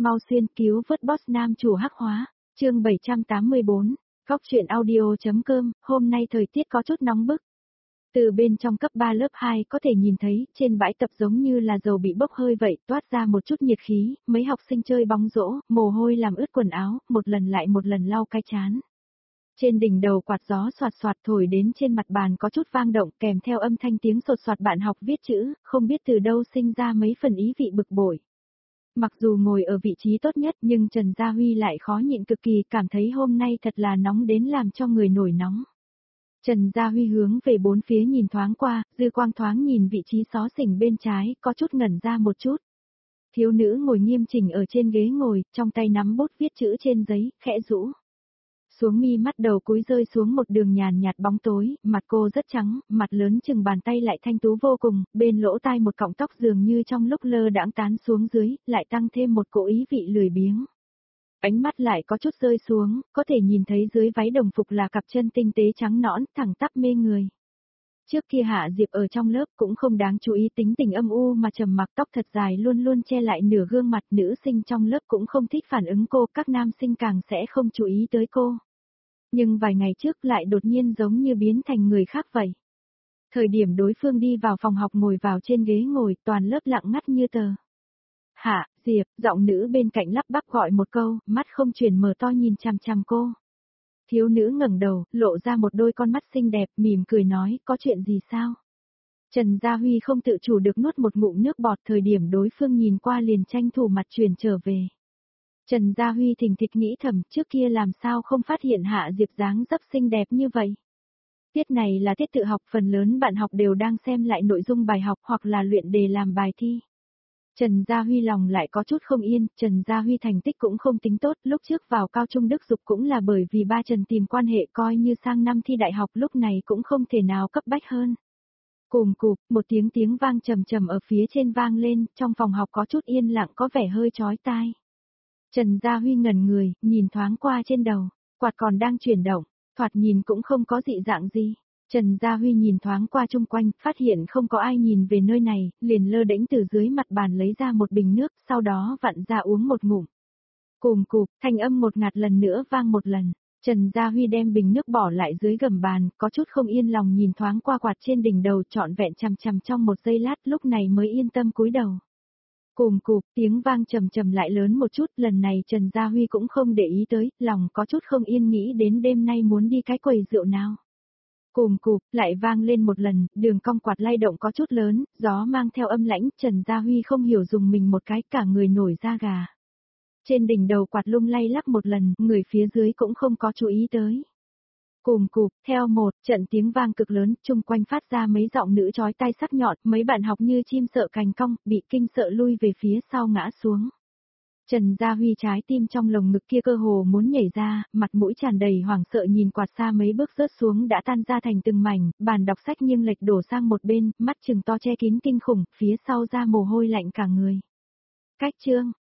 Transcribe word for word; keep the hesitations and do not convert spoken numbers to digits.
mau xuyên cứu vớt boss nam chủ hắc hóa, chương bảy trăm tám mươi bốn, Góc truyện audio.com, hôm nay thời tiết có chút nóng bức. Từ bên trong cấp ba lớp hai có thể nhìn thấy, trên bãi tập giống như là dầu bị bốc hơi vậy, toát ra một chút nhiệt khí, mấy học sinh chơi bóng rổ, mồ hôi làm ướt quần áo, một lần lại một lần lau cái chán. Trên đỉnh đầu quạt gió xoạt xoạt thổi đến trên mặt bàn có chút vang động kèm theo âm thanh tiếng sột soạt bạn học viết chữ, không biết từ đâu sinh ra mấy phần ý vị bực bội. Mặc dù ngồi ở vị trí tốt nhất nhưng Trần Gia Huy lại khó nhịn cực kỳ, cảm thấy hôm nay thật là nóng đến làm cho người nổi nóng. Trần Gia Huy hướng về bốn phía nhìn thoáng qua, dư quang thoáng nhìn vị trí xó xỉnh bên trái, có chút ngẩn ra một chút. Thiếu nữ ngồi nghiêm chỉnh ở trên ghế ngồi, trong tay nắm bút viết chữ trên giấy, khẽ rũ. Xuống mi mắt đầu cúi rơi xuống một đường nhàn nhạt bóng tối, mặt cô rất trắng, mặt lớn chừng bàn tay lại thanh tú vô cùng, bên lỗ tai một cọng tóc dường như trong lúc lơ đãng tán xuống dưới, lại tăng thêm một cỗ ý vị lười biếng. Ánh mắt lại có chút rơi xuống, có thể nhìn thấy dưới váy đồng phục là cặp chân tinh tế trắng nõn, thẳng tắp mê người. Trước kia Hạ Diệp ở trong lớp cũng không đáng chú ý tính tình âm u mà trầm mặc, tóc thật dài luôn luôn che lại nửa gương mặt, nữ sinh trong lớp cũng không thích phản ứng cô, các nam sinh càng sẽ không chú ý tới cô. Nhưng vài ngày trước lại đột nhiên giống như biến thành người khác vậy. Thời điểm đối phương đi vào phòng học ngồi vào trên ghế ngồi, toàn lớp lặng ngắt như tờ. Hạ, Diệp, giọng nữ bên cạnh lắp bắp gọi một câu, mắt không chuyển mở to nhìn chằm chằm cô. Thiếu nữ ngẩng đầu, lộ ra một đôi con mắt xinh đẹp, mỉm cười nói, có chuyện gì sao? Trần Gia Huy không tự chủ được nuốt một ngụm nước bọt, thời điểm đối phương nhìn qua liền tranh thủ mặt chuyển trở về. Trần Gia Huy thình thịch nghĩ thầm, trước kia làm sao không phát hiện Hạ Diệp dáng dấp xinh đẹp như vậy. Tiết này là tiết tự học, phần lớn bạn học đều đang xem lại nội dung bài học hoặc là luyện đề làm bài thi. Trần Gia Huy lòng lại có chút không yên, Trần Gia Huy thành tích cũng không tính tốt, lúc trước vào cao trung Đức Dục cũng là bởi vì ba Trần tìm quan hệ, coi như sang năm thi đại học lúc này cũng không thể nào cấp bách hơn. Cùm cụp, một tiếng tiếng vang trầm trầm ở phía trên vang lên, trong phòng học có chút yên lặng có vẻ hơi chói tai. Trần Gia Huy ngẩn người, nhìn thoáng qua trên đầu, quạt còn đang chuyển động, thoạt nhìn cũng không có dị dạng gì. Trần Gia Huy nhìn thoáng qua chung quanh, phát hiện không có ai nhìn về nơi này, liền lơ đễnh từ dưới mặt bàn lấy ra một bình nước, sau đó vặn ra uống một ngụm. Cùm cụp, thanh âm một ngạt lần nữa vang một lần. Trần Gia Huy đem bình nước bỏ lại dưới gầm bàn, có chút không yên lòng nhìn thoáng qua quạt trên đỉnh đầu, trọn vẹn chằm chằm trong một giây lát, lúc này mới yên tâm cúi đầu. Cùm cụp, tiếng vang trầm trầm lại lớn một chút, lần này Trần Gia Huy cũng không để ý tới, lòng có chút không yên nghĩ đến đêm nay muốn đi cái quầy rượu nào. Cùm cụp, lại vang lên một lần, đường cong quạt lay động có chút lớn, gió mang theo âm lãnh, Trần Gia Huy không hiểu dùng mình một cái, cả người nổi da gà. Trên đỉnh đầu quạt lung lay lắc một lần, người phía dưới cũng không có chú ý tới. Cùm cụp, theo một, trận tiếng vang cực lớn, chung quanh phát ra mấy giọng nữ chói tai sắc nhọn, mấy bạn học như chim sợ cành cong, bị kinh sợ lui về phía sau ngã xuống. Trần Gia Huy trái tim trong lồng ngực kia cơ hồ muốn nhảy ra, mặt mũi tràn đầy hoảng sợ nhìn quạt xa mấy bước rớt xuống đã tan ra thành từng mảnh, bàn đọc sách nghiêng lệch đổ sang một bên, mắt trừng to che kín kinh khủng, phía sau ra mồ hôi lạnh cả người. Cách chương,